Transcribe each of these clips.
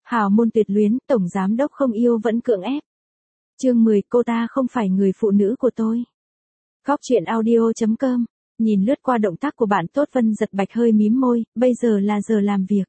Hào môn tuyệt luyến, tổng giám đốc không yêu vẫn cưỡng ép. Chương 10, cô ta không phải người phụ nữ của tôi. Góc truyện audio.com. Nhìn lướt qua động tác của bạn tốt, Vân Giật Bạch hơi mím môi, bây giờ là giờ làm việc.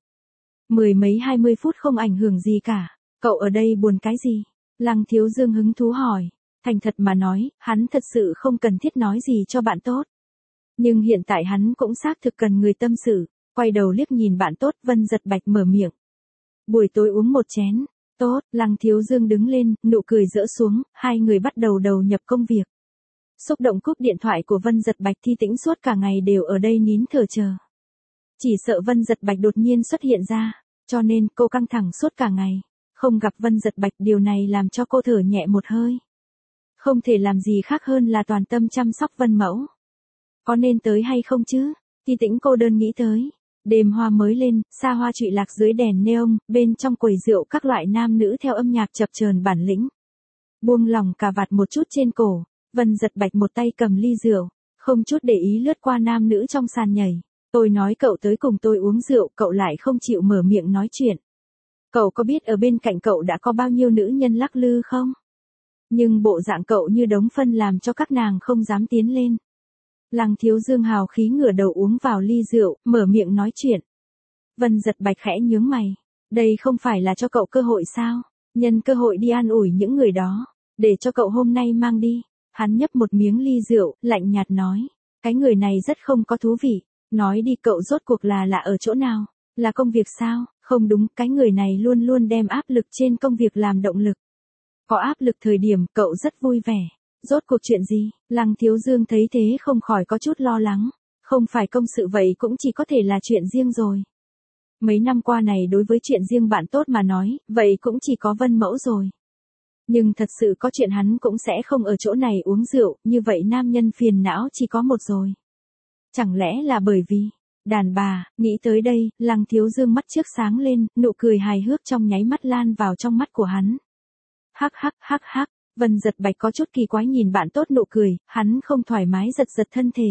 10 mấy 20 phút không ảnh hưởng gì cả. Cậu ở đây buồn cái gì? Lăng Thiếu Dương hứng thú hỏi. Thành thật mà nói, hắn thật sự không cần thiết nói gì cho bạn tốt. Nhưng hiện tại hắn cũng xác thực cần người tâm sự. Quay đầu liếc nhìn bạn tốt, Vân Giật Bạch mở miệng. Buổi tối uống một chén. Tốt, Lăng Thiếu Dương đứng lên, nụ cười rỡ xuống, hai người bắt đầu đầu nhập công việc. Xúc động cúp điện thoại của Vân Giật Bạch, Thi Tĩnh suốt cả ngày đều ở đây nín thở chờ. Chỉ sợ Vân Giật Bạch đột nhiên xuất hiện ra, cho nên cô căng thẳng suốt cả ngày. Không gặp Vân Giật Bạch, điều này làm cho cô thở nhẹ một hơi. Không thể làm gì khác hơn là toàn tâm chăm sóc Vân Mẫu. Có nên tới hay không chứ? Thi Tĩnh cô đơn nghĩ tới. Đêm hoa mới lên, xa hoa trụy lạc dưới đèn neon, bên trong quầy rượu các loại nam nữ theo âm nhạc chập chờn bản lĩnh. Buông lỏng cà vạt một chút trên cổ, Vân Giật Bạch một tay cầm ly rượu, không chút để ý lướt qua nam nữ trong sàn nhảy. Tôi nói cậu tới cùng tôi uống rượu, cậu lại không chịu mở miệng nói chuyện. Cậu có biết ở bên cạnh cậu đã có bao nhiêu nữ nhân lắc lư không? Nhưng bộ dạng cậu như đống phân làm cho các nàng không dám tiến lên. Lăng Thiếu Dương hào khí ngửa đầu uống vào ly rượu, mở miệng nói chuyện. Vân Giật Bạch khẽ nhướng mày. Đây không phải là cho cậu cơ hội sao? Nhân cơ hội đi an ủi những người đó. Để cho cậu hôm nay mang đi. Hắn nhấp một miếng ly rượu, lạnh nhạt nói. Cái người này rất không có thú vị. Nói đi, cậu rốt cuộc là ở chỗ nào? Là công việc sao? Không đúng, cái người này luôn luôn đem áp lực trên công việc làm động lực. Có áp lực thời điểm cậu rất vui vẻ. Rốt cuộc chuyện gì? Lăng Thiếu Dương thấy thế không khỏi có chút lo lắng. Không phải công sự vậy cũng chỉ có thể là chuyện riêng rồi. Mấy năm qua này đối với chuyện riêng bạn tốt mà nói, vậy cũng chỉ có Vân Mẫu rồi. Nhưng thật sự có chuyện hắn cũng sẽ không ở chỗ này uống rượu, như vậy nam nhân phiền não chỉ có một rồi. Chẳng lẽ là bởi vì đàn bà? Nghĩ tới đây, Lăng Thiếu Dương mắt trước sáng lên, nụ cười hài hước trong nháy mắt lan vào trong mắt của hắn. Hắc hắc hắc hắc. Vân Giật Bạch có chút kỳ quái nhìn bạn tốt nụ cười, hắn không thoải mái giật giật thân thể.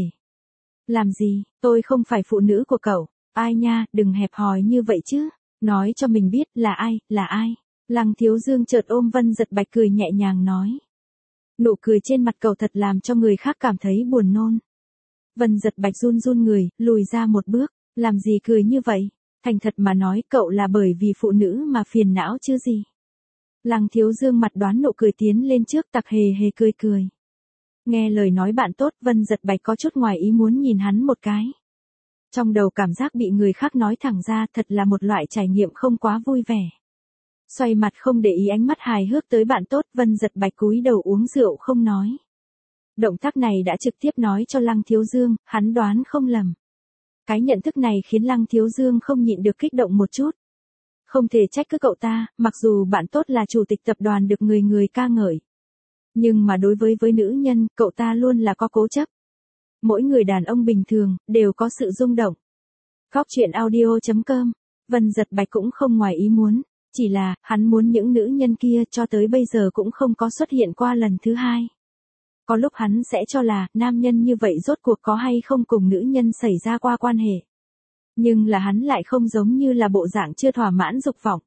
Làm gì, tôi không phải phụ nữ của cậu. Ai nha, đừng hẹp hòi như vậy chứ. Nói cho mình biết là ai. Lăng Thiếu Dương chợt ôm Vân Giật Bạch cười nhẹ nhàng nói. Nụ cười trên mặt cậu thật làm cho người khác cảm thấy buồn nôn. Vân Giật Bạch run run người, lùi ra một bước. Làm gì cười như vậy? Thành thật mà nói, cậu là bởi vì phụ nữ mà phiền não chứ gì. Lăng Thiếu Dương mặt đoán nụ cười tiến lên trước, tặc hề hề cười. Nghe lời nói bạn tốt, Vân Giật Bạch có chút ngoài ý muốn nhìn hắn một cái. Trong đầu cảm giác bị người khác nói thẳng ra, thật là một loại trải nghiệm không quá vui vẻ. Xoay mặt không để ý ánh mắt hài hước tới bạn tốt, Vân Giật Bạch cúi đầu uống rượu không nói. Động tác này đã trực tiếp nói cho Lăng Thiếu Dương, hắn đoán không lầm. Cái nhận thức này khiến Lăng Thiếu Dương không nhịn được kích động một chút. Không thể trách cứ cậu ta, mặc dù bạn tốt là chủ tịch tập đoàn được người ca ngợi. Nhưng mà đối với nữ nhân, cậu ta luôn là có cố chấp. Mỗi người đàn ông bình thường, đều có sự rung động. Góc truyện audio.com. Vân Giật Bạch cũng không ngoài ý muốn. Chỉ là, hắn muốn những nữ nhân kia cho tới bây giờ cũng không có xuất hiện qua lần thứ hai. Có lúc hắn sẽ cho là, nam nhân như vậy rốt cuộc có hay không cùng nữ nhân xảy ra qua quan hệ. Nhưng là hắn lại không giống như là bộ dạng chưa thỏa mãn dục vọng.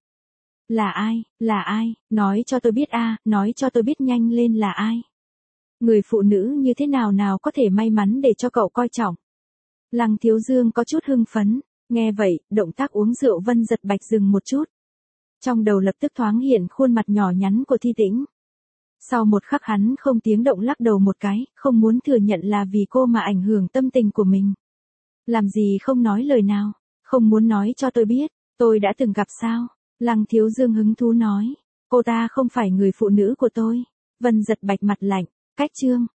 Là ai? Nói cho tôi biết nói cho tôi biết nhanh lên là ai. Người phụ nữ như thế nào có thể may mắn để cho cậu coi trọng. Lăng Thiếu Dương có chút hưng phấn, nghe vậy, động tác uống rượu Vân Giật Bạch dừng một chút. Trong đầu lập tức thoáng hiện khuôn mặt nhỏ nhắn của Thi Tĩnh. Sau một khắc hắn không tiếng động lắc đầu một cái, không muốn thừa nhận là vì cô mà ảnh hưởng tâm tình của mình. Làm gì không nói lời nào, không muốn nói cho tôi biết, tôi đã từng gặp sao? Lăng Thiếu Dương hứng thú nói, cô ta không phải người phụ nữ của tôi. Vân Giật Bạch mặt lạnh, cách chương.